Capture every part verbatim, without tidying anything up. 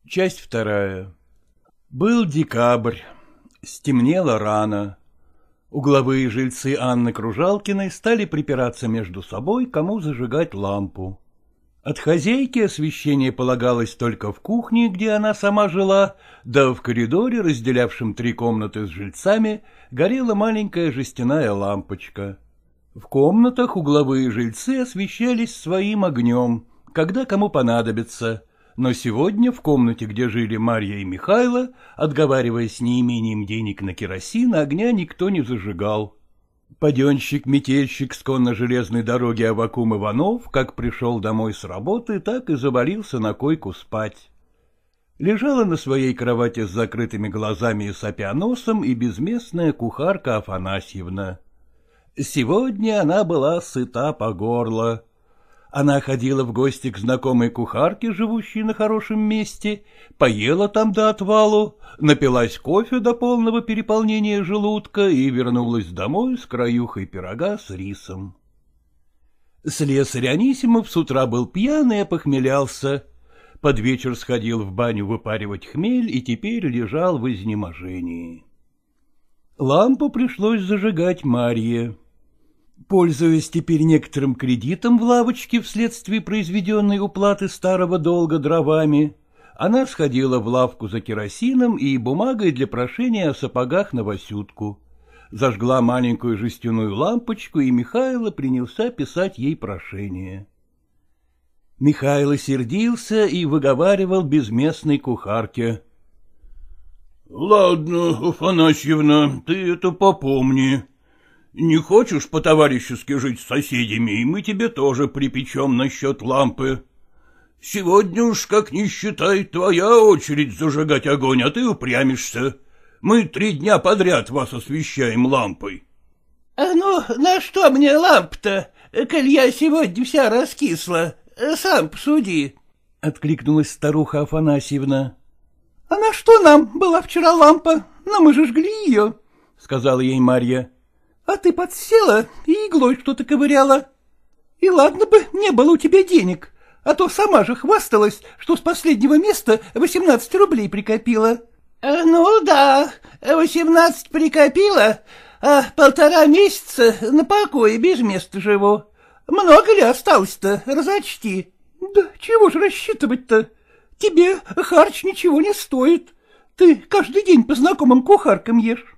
Часть вторая. Был декабрь. Стемнело рано. Угловые жильцы Анны Кружалкиной стали припираться между собой, кому зажигать лампу. От хозяйки освещение полагалось только в кухне, где она сама жила, да в коридоре, разделявшем три комнаты с жильцами, горела маленькая жестяная лампочка. В комнатах угловые жильцы освещались своим огнем, когда кому понадобится, но сегодня в комнате, где жили Марья и Михайло, отговариваясь неимением денег на керосин, огня никто не зажигал. Паденщик-метельщик с конно-железной дороги Аввакум Иванов, как пришел домой с работы, так и завалился на койку спать. Лежала на своей кровати с закрытыми глазами и сопя носом и безместная кухарка Афанасьевна. Сегодня она была сыта по горло. Она ходила в гости к знакомой кухарке, живущей на хорошем месте, поела там до отвалу, напилась кофе до полного переполнения желудка и вернулась домой с краюхой пирога с рисом. Слесарь Анисимов с утра был пьяный и опохмелялся. Под вечер сходил в баню выпаривать хмель и теперь лежал в изнеможении. Лампу пришлось зажигать Марье. Пользуясь теперь некоторым кредитом в лавочке вследствие произведенной уплаты старого долга дровами, она сходила в лавку за керосином и бумагой для прошения о сапогах на Васютку. Зажгла маленькую жестяную лампочку, и Михайло принялся писать ей прошение. Михайло сердился и выговаривал безместной кухарке: — Ладно, Афанасьевна, ты это попомни. Не хочешь по-товарищески жить с соседями, и мы тебе тоже припечем насчет лампы. Сегодня уж, как ни считай, твоя очередь зажигать огонь, а ты упрямишься. Мы три дня подряд вас освещаем лампой. — А ну, на что мне лампа-то, коль я сегодня вся раскисла? Сам посуди, — откликнулась старуха Афанасьевна. — А на что нам была вчера лампа? Но мы же жгли ее, — сказала ей Марья. — А ты подсела и иглой что-то ковыряла. И ладно бы не было у тебя денег, а то сама же хвасталась, что с последнего места восемнадцать рублей прикопила. — Ну да, восемнадцать прикопила, а полтора месяца на покое без места живу. Много ли осталось-то, разочти? — Да чего же рассчитывать-то? Тебе харч ничего не стоит. Ты каждый день по знакомым кухаркам ешь.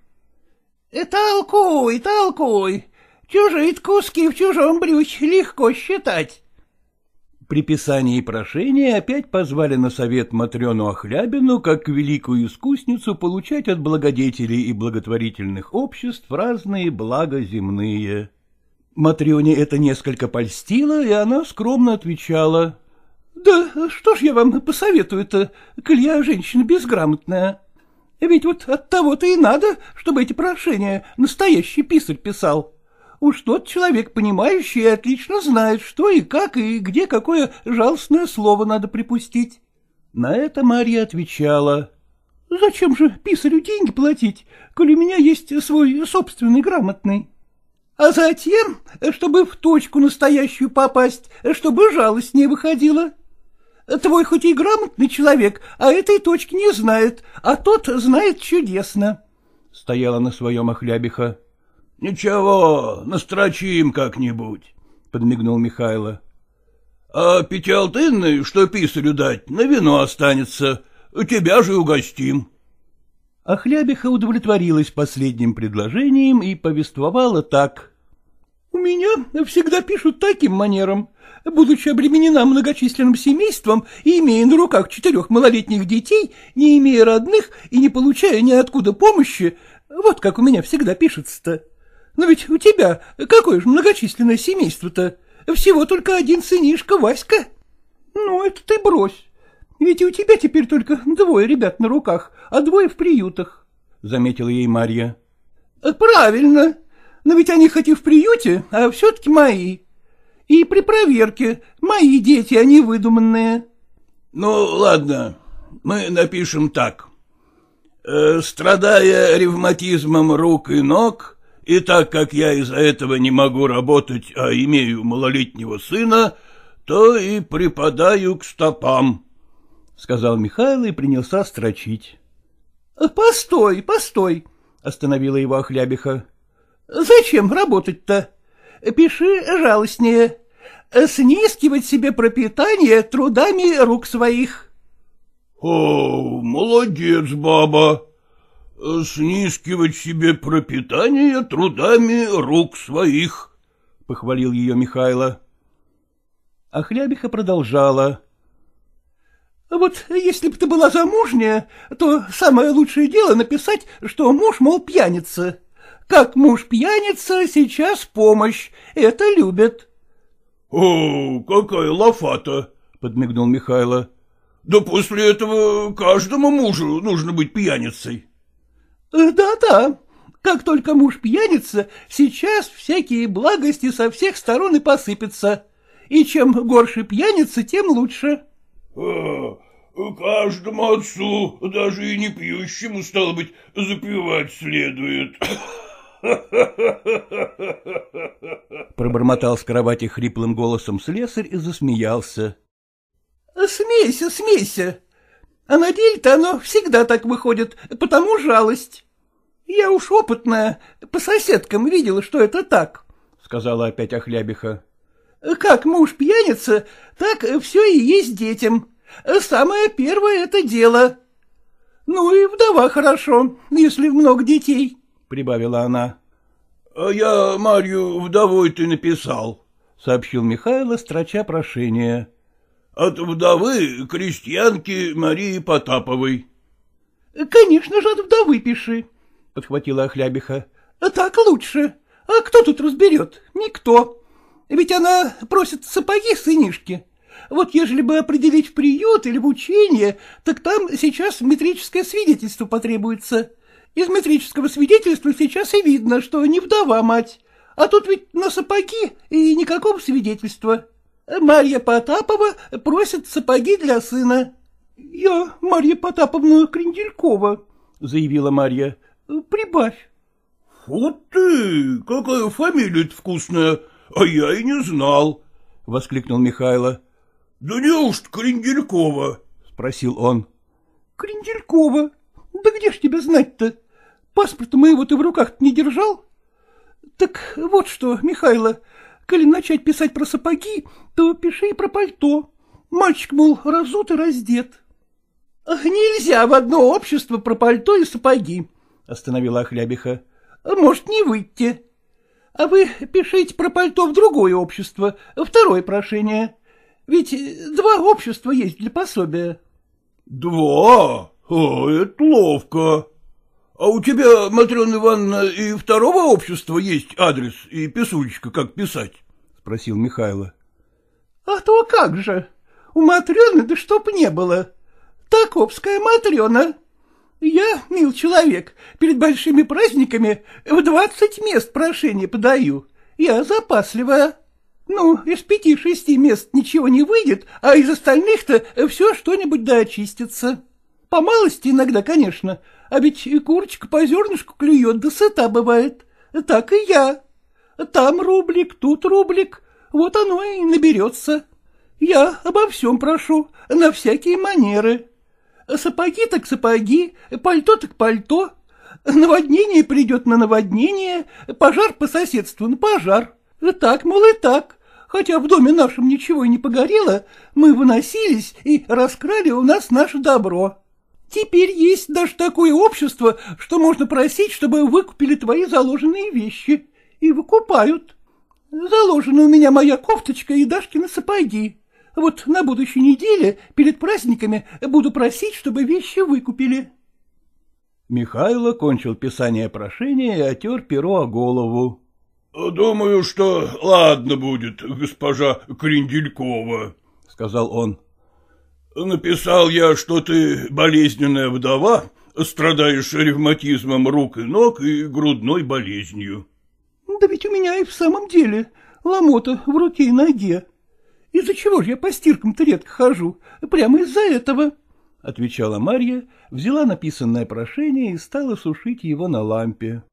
— Толкуй, толкуй. Чужие куски в чужом брюхе легко считать. При писании прошения опять позвали на совет Матрёну Охлябину как великую искусницу получать от благодетелей и благотворительных обществ разные блага земные. Матрёне это несколько польстило, и она скромно отвечала: — Да что ж я вам посоветую-то, коль я женщина безграмотная? Ведь вот от того-то и надо, чтобы эти прошения настоящий писарь писал. Уж тот человек понимающий и отлично знает, что и как, и где какое жалостное слово надо припустить. На это Марья отвечала: — Зачем же писарю деньги платить, коль у меня есть свой собственный грамотный? — А затем, чтобы в точку настоящую попасть, чтобы жалость не выходила. Твой хоть и грамотный человек, а этой точки не знает, а тот знает чудесно. Стояла на своем Охлябиха. — Ничего, настрочим как-нибудь, — подмигнул Михайло. — А Пятиалтынной, что писарю дать, на вино останется, тебя же угостим. Охлябиха удовлетворилась последним предложением и повествовала так. — У меня всегда пишут таким манером. Будучи обременена многочисленным семейством и имея на руках четырех малолетних детей, не имея родных и не получая ниоткуда помощи, вот как у меня всегда пишется-то. Но ведь у тебя какое же многочисленное семейство-то? Всего только один сынишка Васька. Ну, это ты брось. Ведь и у тебя теперь только двое ребят на руках, а двое в приютах, — заметила ей Марья. — Правильно. Но ведь они хоть и в приюте, а все-таки мои. И при проверке мои дети, они выдуманные. — Ну, ладно, мы напишем так. Э, страдая ревматизмом рук и ног, и так как я из-за этого не могу работать, а имею малолетнего сына, то и припадаю к стопам. сказал Михайло и принялся строчить. — Постой, постой, — остановила его Охлябиха. — Зачем работать-то? Пиши жалостнее. Снискивать себе пропитание трудами рук своих. — О, молодец, баба. Снискивать себе пропитание трудами рук своих, — похвалил ее Михайло. Охлябиха продолжала. — Вот если б ты была замужняя, то самое лучшее дело написать, что муж, мол, пьяница. Как муж пьяница, сейчас помощь. Это любят. — О, какая лафата! — подмигнул Михайло. — Да после этого каждому мужу нужно быть пьяницей. — Да-да. Как только муж пьяница, сейчас всякие благости со всех сторон и посыпятся. И чем горше пьяница, тем лучше. — А, каждому отцу, даже и не пьющему, стало быть, запивать следует. Пробормотал с кровати хриплым голосом слесарь и засмеялся. — Смейся, смейся. А на деле-то оно всегда так выходит, потому жалость. Я уж опытная, по соседкам видела, что это так, — сказала опять Охлябиха. — Как муж пьяница, так все и есть детям. Самое первое — это дело. Ну и вдова хорошо, если много детей, — прибавила она. — А я Марью вдовой-то написал, — сообщил Михайло, строча прошение. — От вдовы крестьянки Марии Потаповой. — Конечно же, от вдовы пиши, — подхватила Охлябиха. — Так лучше. А кто тут разберет? Никто. Ведь она просит сапоги сынишки. Вот ежели бы определить в приют или в учение, так там сейчас метрическое свидетельство потребуется. Из метрического свидетельства сейчас и видно, что не вдова мать. А тут ведь на сапоги и никакого свидетельства. Марья Потапова просит сапоги для сына. — Я Марья Потаповна Кренделькова, — заявила Марья. — Прибавь. — Вот ты, какая фамилия-то вкусная, а я и не знал, — воскликнул Михайло. — Да неужто Кренделькова? — спросил он. — Кренделькова? Да где ж тебя знать-то? Паспорта моего ты в руках не держал? Так вот что, Михайло, коли начать писать про сапоги, то пиши и про пальто. Мальчик, мол, разут и раздет. — Нельзя в одно общество про пальто и сапоги, — остановила Охлябиха. — Может, не выйти. А вы пишите про пальто в другое общество, второе прошение. Ведь два общества есть для пособия. — Два? О, это ловко. А у тебя, Матрена Ивановна, и второго общества есть адрес и писулечка, как писать? — спросил Михайло. — А то как же. У Матрены да чтоб не было. Токопская Матрена. Я, мил человек, перед большими праздниками в двадцать мест прошение подаю. Я запасливая. Ну, из пяти-шести мест ничего не выйдет, а из остальных-то все что-нибудь да очистится. По малости иногда, конечно, а ведь и курочка по зернышку клюет, да сыта бывает. Так и я. Там рублик, тут рублик, вот оно и наберется. Я обо всем прошу, на всякие манеры. Сапоги так сапоги, пальто так пальто. Наводнение придет на наводнение, пожар по соседству на пожар. Так, мол, и так. Хотя в доме нашем ничего и не погорело, мы выносились и раскрали у нас наше добро. Теперь есть даже такое общество, что можно просить, чтобы выкупили твои заложенные вещи. И выкупают. Заложена у меня моя кофточка и Дашкины сапоги. Вот на будущей неделе, перед праздниками, буду просить, чтобы вещи выкупили. Михайло кончил писание прошения и отер перо о голову. — Думаю, что ладно будет, госпожа Кренделькова, — сказал он. — Написал я, что ты болезненная вдова, страдаешь ревматизмом рук и ног и грудной болезнью. — Да ведь у меня и в самом деле ломота в руке и ноге. Из-за чего же я по стиркам-то редко хожу? Прямо из-за этого, — отвечала Марья, взяла написанное прошение и стала сушить его на лампе.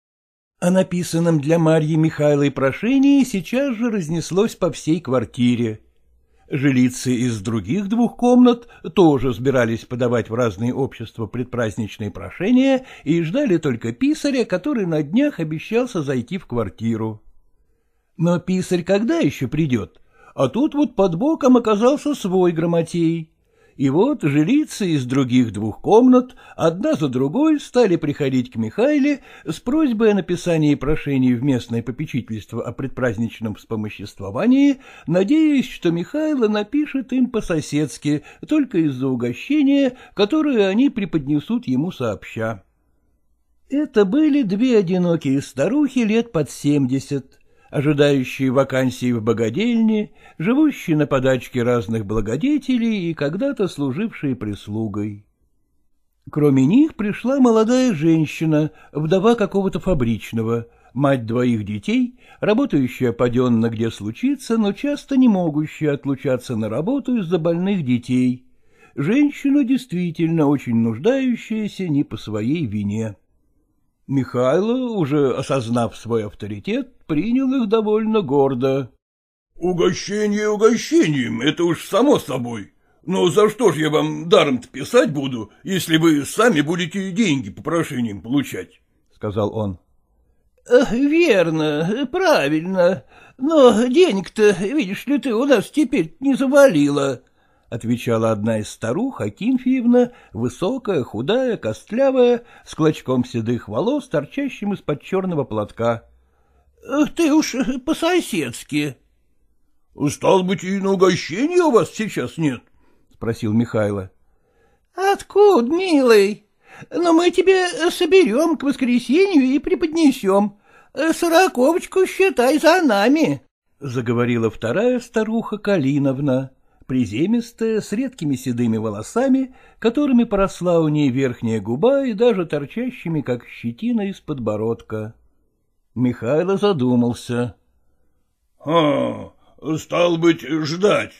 О написанном для Марьи Михайлой прошении сейчас же разнеслось по всей квартире. Жилицы из других двух комнат тоже собирались подавать в разные общества предпраздничные прошения и ждали только писаря, который на днях обещался зайти в квартиру. Но писарь когда еще придет? А тут вот под боком оказался свой грамотей. И вот жилицы из других двух комнат одна за другой стали приходить к Михайле с просьбой о написании прошений в местное попечительство о предпраздничном вспомоществовании, надеясь, что Михайло напишет им по-соседски, только из-за угощения, которое они преподнесут ему сообща. Это были две одинокие старухи лет под семьдесят, ожидающие вакансии в богадельне, живущие на подачке разных благодетелей и когда-то служившие прислугой. Кроме них пришла молодая женщина, вдова какого-то фабричного, мать двоих детей, работающая паденно где случится, но часто не могущая отлучаться на работу из-за больных детей, женщина, действительно очень нуждающаяся не по своей вине. Михайло, уже осознав свой авторитет, принял их довольно гордо. — Угощение угощением, это уж само собой. Но за что ж я вам даром-то писать буду, если вы сами будете деньги по прошениям получать? — сказал он. — Верно, правильно. Но денег-то, видишь ли, ты у нас теперь не завалила, — отвечала одна из старух, Акинфеевна, высокая, худая, костлявая, с клочком седых волос, торчащим из-под черного платка. — Ты уж по-соседски. — Стало быть, и на угощение у вас сейчас нет? — спросил Михайло. — Откуда, милый? Но мы тебе соберем к воскресенью и преподнесем. Сороковочку считай за нами, — заговорила вторая старуха Калиновна, приземистая, с редкими седыми волосами, которыми поросла у ней верхняя губа и даже торчащими, как щетина, из подбородка. Михайло задумался. — А, стал быть, ждать.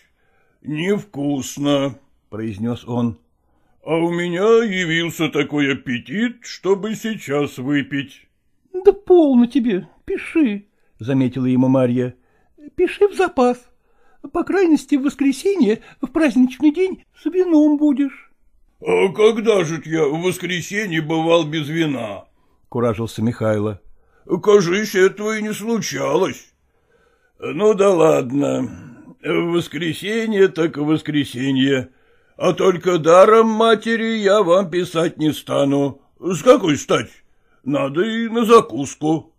Невкусно, — произнес он. — А у меня явился такой аппетит, чтобы сейчас выпить. — Да полно тебе, пиши, — заметила ему Марья. — Пиши в запас. По крайности, в воскресенье, в праздничный день, с вином будешь. — А когда же я в воскресенье бывал без вина? — куражился Михайло. — Кажись, этого и не случалось. — Ну да ладно, в воскресенье так в воскресенье, а только даром матери я вам писать не стану. С какой стати? Надо и на закуску.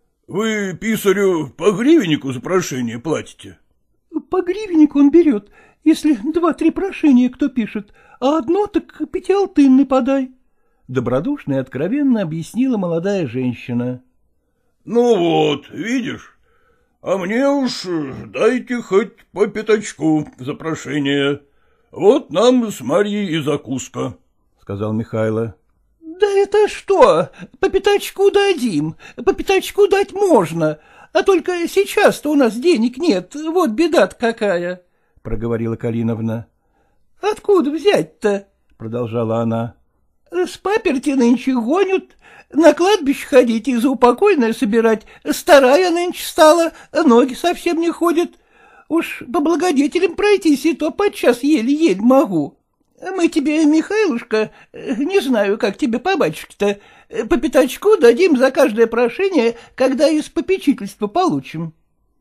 Вы писарю по гривеннику за прошение платите? — По гривеннику он берет, если два-три прошения кто пишет, а одно так пятиалтынный подай, — добродушно и откровенно объяснила молодая женщина. — Ну вот, видишь, а мне уж дайте хоть по пятачку за прошение. Вот нам с Марьей и закуска, — сказал Михайло. — Да это что, по пятачку дадим, по пятачку дать можно, а только сейчас-то у нас денег нет, вот беда-то какая, — проговорила Калиновна. — Откуда взять-то? — продолжала она. — С паперти нынче гонят, на кладбище ходить и заупокойное собирать, старая нынче стала, ноги совсем не ходят. Уж по благодетелям пройтись и то подчас еле-еле могу. Мы тебе, Михайлушка, не знаю, как тебе по батюшке-то, по пятачку дадим за каждое прошение, когда из попечительства получим.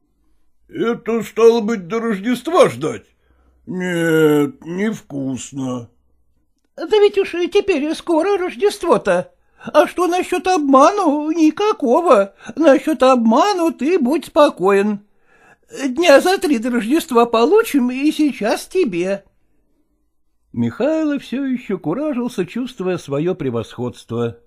— Это, стало быть, до Рождества ждать? Нет, невкусно. — Да ведь уж теперь скоро Рождество-то. А что насчет обману? Никакого. Насчет обману ты будь спокоен. Дня за три до Рождества получим, и сейчас тебе. Михайло все еще куражился, чувствуя свое превосходство.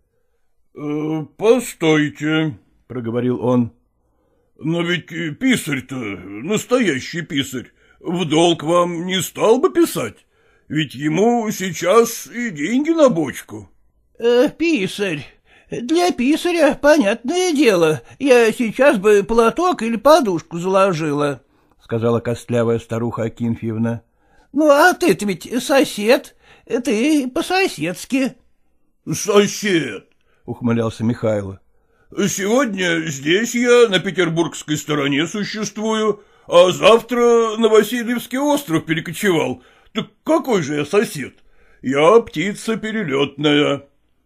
«Э, — Постойте, — проговорил он, — но ведь писарь-то, настоящий писарь, в долг вам не стал бы писать, ведь ему сейчас и деньги на бочку. Э, — Писарь, для писаря, понятное дело, я сейчас бы платок или подушку заложила, — сказала костлявая старуха Акинфеевна. — Ну, а ты-то ведь сосед, ты по-соседски. — Сосед, — ухмылялся Михайло. — Сегодня здесь я на петербургской стороне существую, а завтра на Васильевский остров перекочевал. Так какой же я сосед? Я птица перелетная.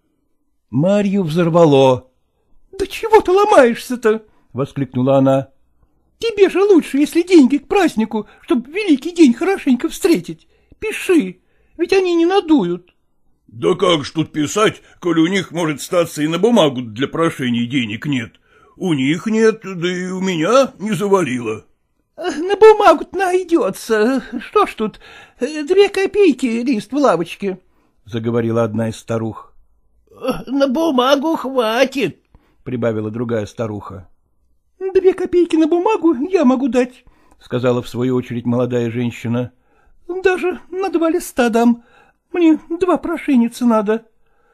Марью взорвало. — Да чего ты ломаешься-то? — воскликнула она. — Тебе же лучше, если деньги к празднику, чтобы великий день хорошенько встретить. Пиши, ведь они не надуют. — Да как ж тут писать, коли у них, может, статься и на бумагу для прошений денег нет? У них нет, да и у меня не завалило. — На бумагу-то найдется. Что ж тут, две копейки лист в лавочке, — заговорила одна из старух. — На бумагу хватит, — прибавила другая старуха. — Две копейки на бумагу я могу дать, — сказала в свою очередь молодая женщина. — Даже на два листа дам. Мне два прошеницы надо.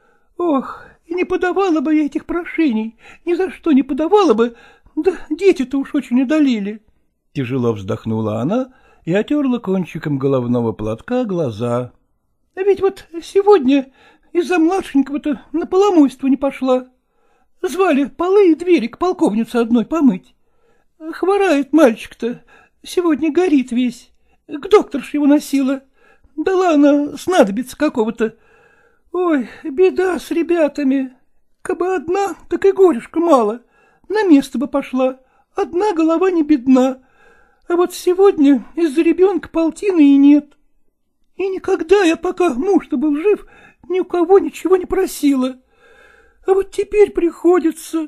Ох, и не подавала бы я этих прошений, ни за что не подавала бы, да дети-то уж очень удалили. Тяжело вздохнула она и отерла кончиком головного платка глаза. — Ведь вот сегодня из-за младшенького-то на поломойство не пошла. Звали полы и двери к полковнице одной помыть. Хворает мальчик-то, сегодня горит весь. К докторше его носила. Дала она снадобиться какого-то. Ой, беда с ребятами. Кабы одна, так и горюшка мало. На место бы пошла. Одна голова не бедна. А вот сегодня из-за ребенка полтины и нет. И никогда я, пока муж-то был жив, ни у кого ничего не просила. А вот теперь приходится.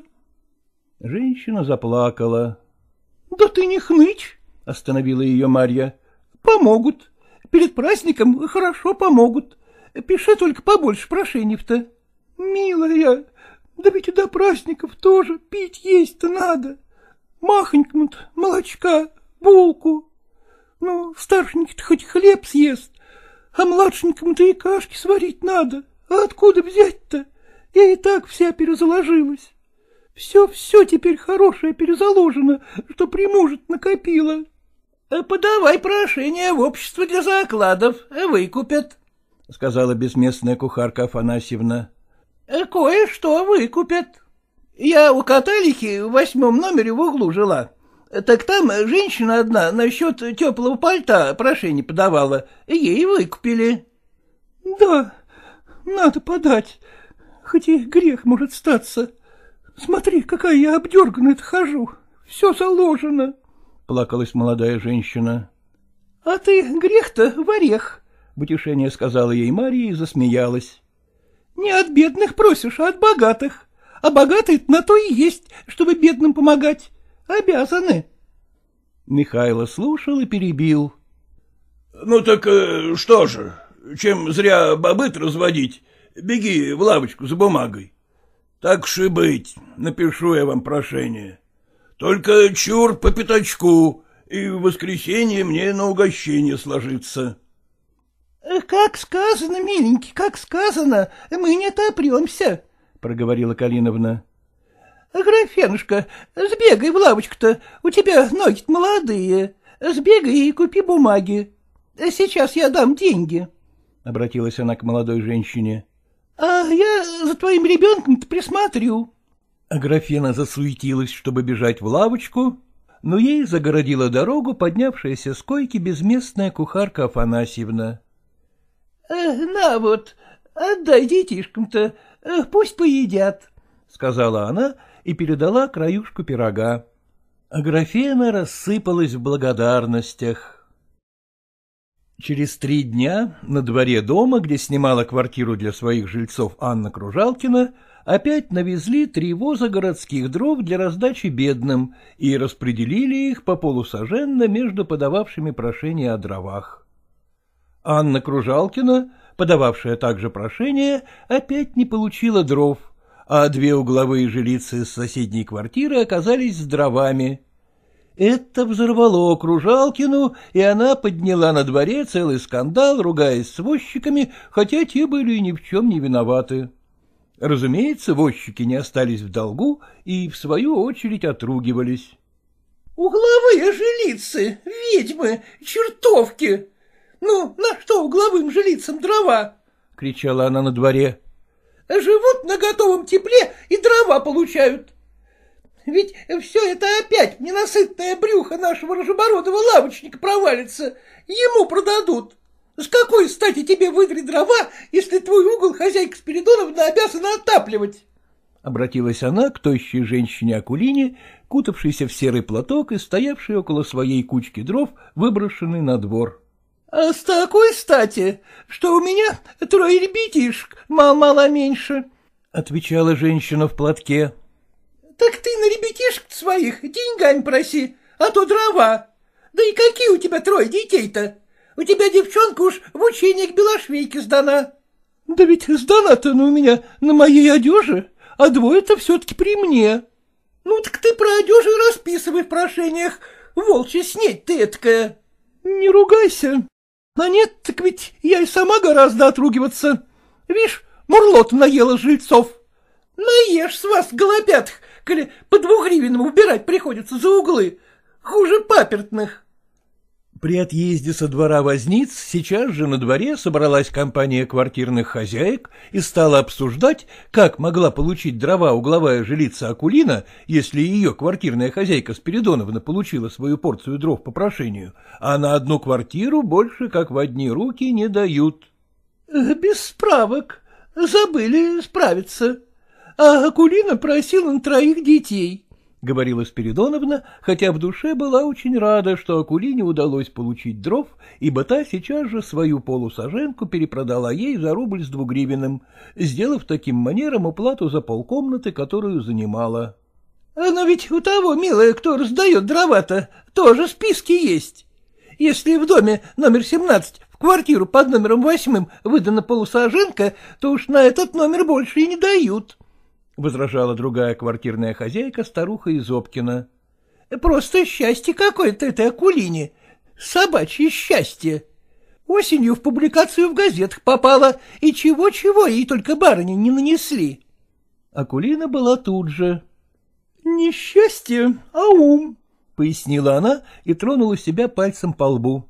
Женщина заплакала. — Да ты не хнычь, — остановила ее Марья. — Помогут. Перед праздником хорошо помогут. Пиши только побольше прошений-то. Милая, да ведь и до праздников тоже пить есть-то надо. Махонькому-то молочка, булку. Ну, старшенький-то хоть хлеб съест, а младшенькому-то и кашки сварить надо. А откуда взять-то? Я и так вся перезаложилась. Все-все теперь хорошее перезаложено, что при муже накопила. — Подавай прошение в общество для закладов, выкупят, — сказала безместная кухарка Афанасьевна. — Кое-что выкупят. Я у Каталихи в восьмом номере в углу жила. Так там женщина одна насчет теплого пальта прошение подавала, ей выкупили. — Да, надо подать, хоть и грех может статься. Смотри, какая я обдерганная-то хожу, все заложено. — плакалась молодая женщина. — А ты грех-то в орех, — в утешение сказала ей Марья и засмеялась. — Не от бедных просишь, а от богатых. А богатые-то на то и есть, чтобы бедным помогать. Обязаны. Михайло слушал и перебил. — Ну так э, что же, чем зря бобыт разводить, беги в лавочку за бумагой. Так уж и быть, напишу я вам прошение. Только чур по пятачку, и в воскресенье мне на угощение сложится. — Как сказано, миленький, как сказано, мы не отопремся, — проговорила Калиновна. — Графенушка, сбегай в лавочку-то, у тебя ноги-то молодые, сбегай и купи бумаги. Сейчас я дам деньги, — обратилась она к молодой женщине. — А я за твоим ребенком-то присмотрю. Аграфена засуетилась, чтобы бежать в лавочку, но ей загородила дорогу поднявшаяся с койки безместная кухарка Афанасьевна. — На вот, отдай детишкам-то, пусть поедят, — сказала она и передала краюшку пирога. Аграфена рассыпалась в благодарностях. Через три дня на дворе дома, где снимала квартиру для своих жильцов Анна Кружалкина, опять навезли три воза городских дров для раздачи бедным и распределили их по полусаженно между подававшими прошение о дровах. Анна Кружалкина, подававшая также прошение, опять не получила дров, а две угловые жилицы из соседней квартиры оказались с дровами. Это взорвало Кружалкину, и она подняла на дворе целый скандал, ругаясь с возчиками, хотя те были ни в чем не виноваты. Разумеется, возчики не остались в долгу и, в свою очередь, отругивались. — Угловые жилицы, ведьмы, чертовки! Ну, на что угловым жилицам дрова? — кричала она на дворе. — Живут на готовом тепле и дрова получают. Ведь все это опять в ненасытное брюхо нашего рожебородого лавочника провалится, ему продадут. С какой стати тебе выдрать дрова, если твой угол хозяйка Спиридоновна обязана отапливать? Обратилась она к тощей женщине Акулине, кутавшейся в серый платок и стоявшей около своей кучки дров, выброшенной на двор. — А с такой стати, что у меня трое ребятишек, мало-мало меньше, — отвечала женщина в платке. — Так ты на ребятишек своих деньгами проси, а то дрова. Да и какие у тебя трое детей-то? У тебя девчонка уж в учение к белошвейке сдана. — Да ведь сдана-то у меня на моей одежде, а двое-то все-таки при мне. — Ну так ты про одежду расписывай в прошениях, волчья снедь ты эткая. — Не ругайся. А нет, так ведь я и сама гораздо отругиваться. Вишь, мурло-то наела жильцов. Наешь с вас, голубятых, коли по двугривенному убирать приходится за углы. Хуже папертных. При отъезде со двора возниц сейчас же на дворе собралась компания квартирных хозяек и стала обсуждать, как могла получить дрова угловая жилица Акулина, если ее квартирная хозяйка Спиридоновна получила свою порцию дров по прошению, а на одну квартиру больше как в одни руки не дают. — Без справок. Забыли справиться. А Акулина просила на троих детей, — говорила Спиридоновна, хотя в душе была очень рада, что Акулине удалось получить дров, ибо та сейчас же свою полусаженку перепродала ей за рубль с двугривенным, сделав таким манером уплату за полкомнаты, которую занимала. — Но ведь у того, милая, кто раздает дрова-то, тоже списки есть. Если в доме номер семнадцать в квартиру под номером восьмым выдана полусаженка, то уж на этот номер больше и не дают, — возражала другая квартирная хозяйка, старуха из Опкина. — Просто счастье какое-то этой Акулине, собачье счастье. Осенью в публикацию в газетах попала, и чего-чего ей только барыни не нанесли. Акулина была тут же. — Не счастье, а ум, — пояснила она и тронула себя пальцем по лбу.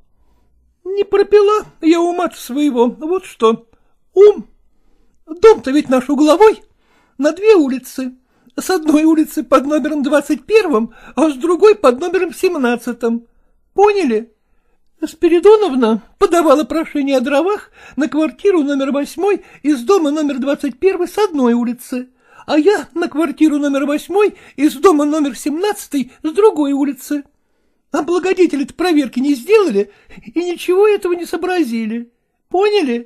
— Не пропила я ума-то своего, вот что. Ум. Дом-то ведь наш угловой. На две улицы. С одной улицы под номером двадцать первым, а с другой под номером семнадцатым. Поняли? Спиридоновна подавала прошение о дровах на квартиру номер восьмой из дома номер двадцать первый с одной улицы, а я на квартиру номер восьмой из дома номер семнадцатый с другой улицы. А благодетели-то проверки не сделали и ничего этого не сообразили. Поняли?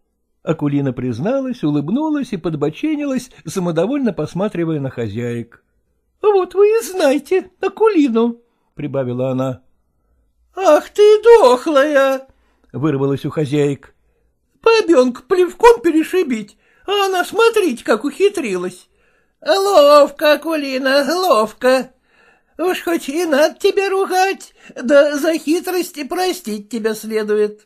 Акулина призналась, улыбнулась и подбоченилась, самодовольно посматривая на хозяек. — Вот вы и знаете Акулину, — прибавила она. — Ах ты дохлая! — вырвалась у хозяек. — Бабенку плевком перешибить, а она, смотрите, как ухитрилась. — Ловко, Акулина, ловко. Уж хоть и надо тебя ругать, да за хитрости простить тебя следует.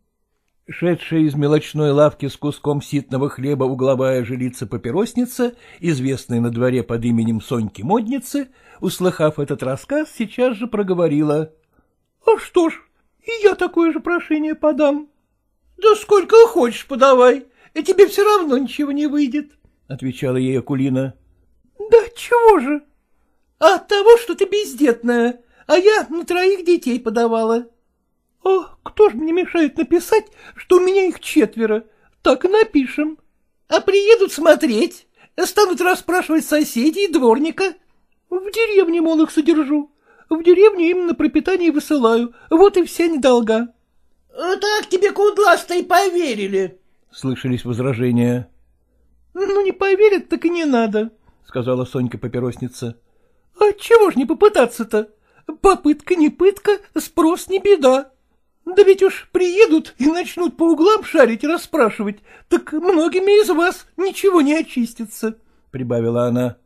Шедшая из мелочной лавки с куском ситного хлеба угловая жилица-папиросница, известная на дворе под именем Соньки-модницы, услыхав этот рассказ, сейчас же проговорила. — А что ж, и я такое же прошение подам. — Да сколько хочешь подавай, и тебе все равно ничего не выйдет, — отвечала ей Акулина. — Да чего же? — От того, что ты бездетная, а я на троих детей подавала. — А кто ж мне мешает написать, что у меня их четверо? Так и напишем. — А приедут смотреть, станут расспрашивать соседей и дворника. — В деревне, мол, их содержу. В деревню им на пропитание высылаю, вот и вся недолга. — Так тебе кудласто и поверили, — слышались возражения. — Ну, не поверят, так и не надо, — сказала Сонька-папиросница. — А чего ж не попытаться-то? Попытка не пытка, спрос не беда. Да ведь уж приедут и начнут по углам шарить и расспрашивать, так многими из вас ничего не очистится, — прибавила она.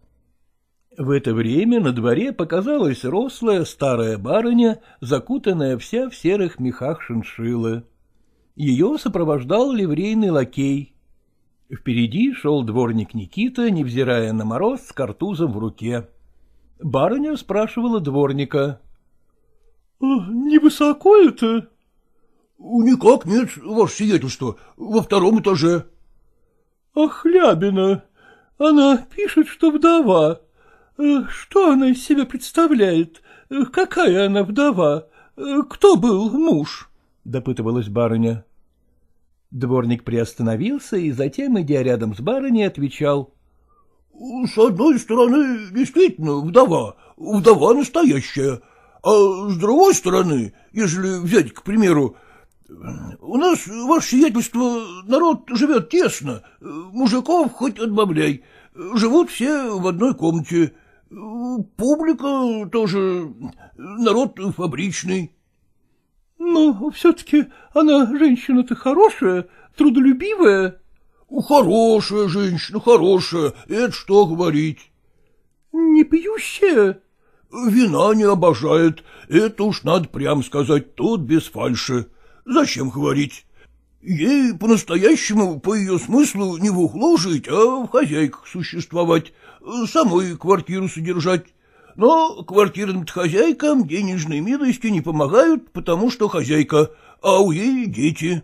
В это время на дворе показалась рослая старая барыня, закутанная вся в серых мехах шиншиллы. Ее сопровождал ливрейный лакей. Впереди шел дворник Никита, невзирая на мороз, с картузом в руке. Барыня спрашивала дворника. — Невысоко это? — Никак нет, ваше сиятельство, во втором этаже. — А Хлябина? Она пишет, что вдова. — Что она из себя представляет? Какая она вдова? Кто был муж? — допытывалась барыня. Дворник приостановился и затем, идя рядом с барыней, отвечал. — С одной стороны, действительно, вдова, вдова настоящая, а с другой стороны, если взять, к примеру, у нас, ваше сиятельство, народ живет тесно, мужиков хоть отбавляй, живут все в одной комнате, публика тоже, народ фабричный. — Ну, все-таки она женщина-то хорошая, трудолюбивая. — Хорошая женщина, хорошая, это что говорить. — Не пьющая? — Вина не обожает, это уж надо прям сказать, тут без фальши. Зачем говорить? Ей по-настоящему, по ее смыслу, не в углу жить, а в хозяйках существовать, самой квартиру содержать. Но квартирным хозяйкам денежные милости не помогают, потому что хозяйка, а у ей дети.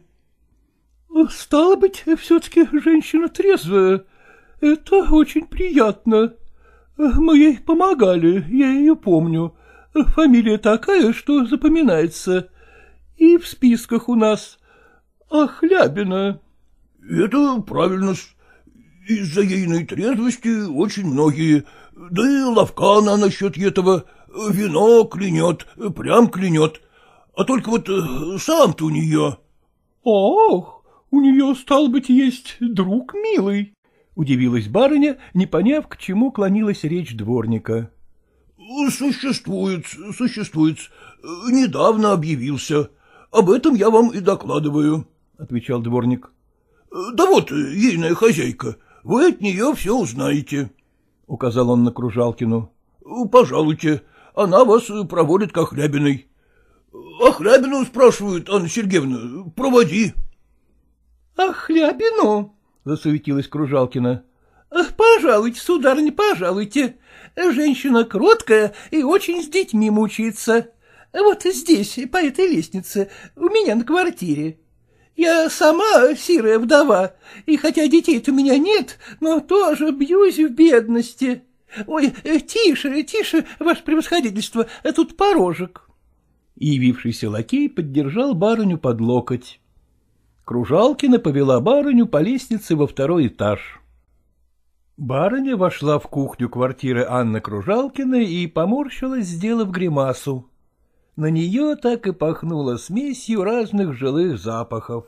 — Стало быть, все-таки женщина трезвая. Это очень приятно. Мы ей помогали, я ее помню. Фамилия такая, что запоминается. И в списках у нас. А Хлябина? — Это правильно. Из-за ейной трезвости очень многие. Да и ловка она насчет этого. Вино клянет, прям клянет. А только вот сам-то у нее... — Ох, у нее, стал быть, есть друг милый, — удивилась барыня, не поняв, к чему клонилась речь дворника. — Существует, существует. Недавно объявился. Об этом я вам и докладываю, — отвечал дворник. — Да вот, ейная хозяйка, вы от нее все узнаете, — указал он на Кружалкину. — Пожалуйте, она вас проводит к Охлябиной. — Охлябину спрашивают, Анна Сергеевна, проводи. — Охлябину? — засуетилась Кружалкина. — Пожалуйте, сударыня, пожалуйте. Женщина кроткая и очень с детьми мучается. Вот здесь, по этой лестнице, у меня на квартире. Я сама сирая вдова, и хотя детей-то у меня нет, но тоже бьюсь в бедности. Ой, тише, тише, ваше превосходительство, тут порожек. И явившийся лакей поддержал барыню под локоть. Кружалкина повела барыню по лестнице во второй этаж. Барыня вошла в кухню квартиры Анны Кружалкиной и поморщилась, сделав гримасу. На нее так и пахнуло смесью разных жилых запахов.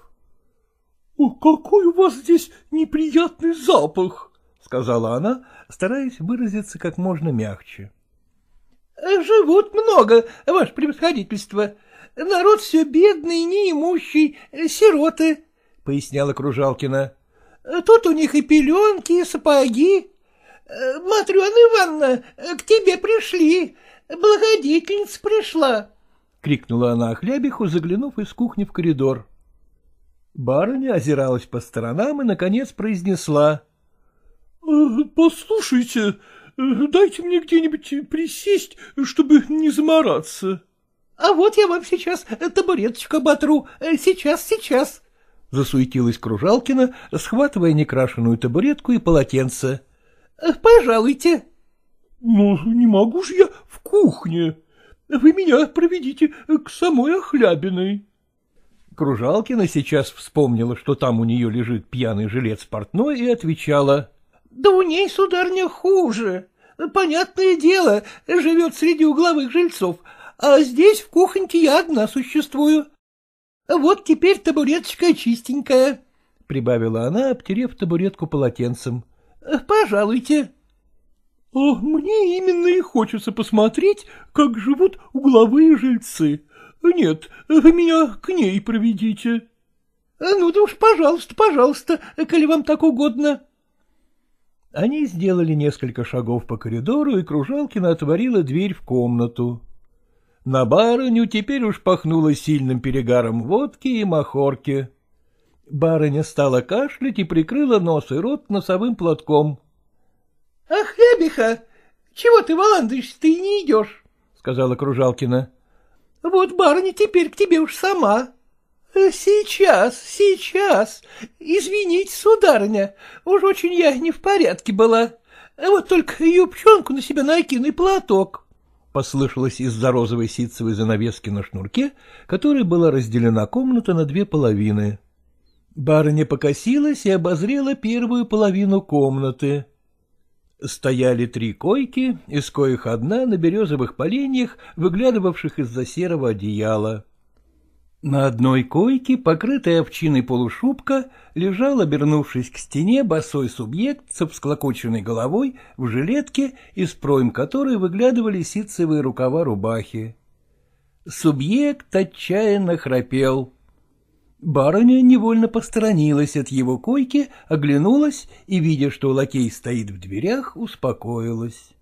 — Какой у вас здесь неприятный запах! — сказала она, стараясь выразиться как можно мягче. — Живут много, ваше превосходительство. Народ все бедный, неимущий, сироты, — поясняла Кружалкина. — Тут у них и пеленки, и сапоги. Матрена Ивановна, к тебе пришли, благодетельница пришла. — крикнула она Охлябиху, заглянув из кухни в коридор. Барыня озиралась по сторонам и, наконец, произнесла. — Послушайте, дайте мне где-нибудь присесть, чтобы не замораться. — А вот я вам сейчас табуреточку оботру, сейчас, сейчас, — засуетилась Кружалкина, схватывая некрашенную табуретку и полотенце. — Пожалуйте. — Ну, не могу же я в кухне. Вы меня проведите к самой Охлябиной. Кружалкина сейчас вспомнила, что там у нее лежит пьяный жилец портной, и отвечала. — Да у ней, сударыня, хуже. Понятное дело, живет среди угловых жильцов, а здесь в кухоньке я одна существую. Вот теперь табуреточка чистенькая, — прибавила она, обтерев табуретку полотенцем. — Пожалуйте. — А мне именно и хочется посмотреть, как живут угловые жильцы. Нет, вы меня к ней проведите. — Ну да уж, пожалуйста, пожалуйста, коли вам так угодно. Они сделали несколько шагов по коридору, и Кружалкина отворила дверь в комнату. На барыню теперь уж пахнуло сильным перегаром водки и махорки. Барыня стала кашлять и прикрыла нос и рот носовым платком. — Ах, Хлябиха, чего ты валандуешься, ты и не идешь, — сказала Кружалкина. — Вот барыня теперь к тебе уж сама. — Сейчас, сейчас. Извините, сударыня, уж очень я не в порядке была. а вот только юбчонку на себя накину и платок. Послышалось из-за розовой ситцевой занавески на шнурке, которой была разделена комната на две половины. Барыня покосилась и обозрела первую половину комнаты. Стояли три койки, из коих одна на березовых поленьях, выглядывавших из-за серого одеяла. На одной койке, покрытая овчиной полушубка, лежал, обернувшись к стене, босой субъект со всклокоченной головой в жилетке, из пройм которой выглядывали ситцевые рукава рубахи. Субъект отчаянно храпел. Барыня невольно посторонилась от его койки, оглянулась и, видя, что лакей стоит в дверях, успокоилась.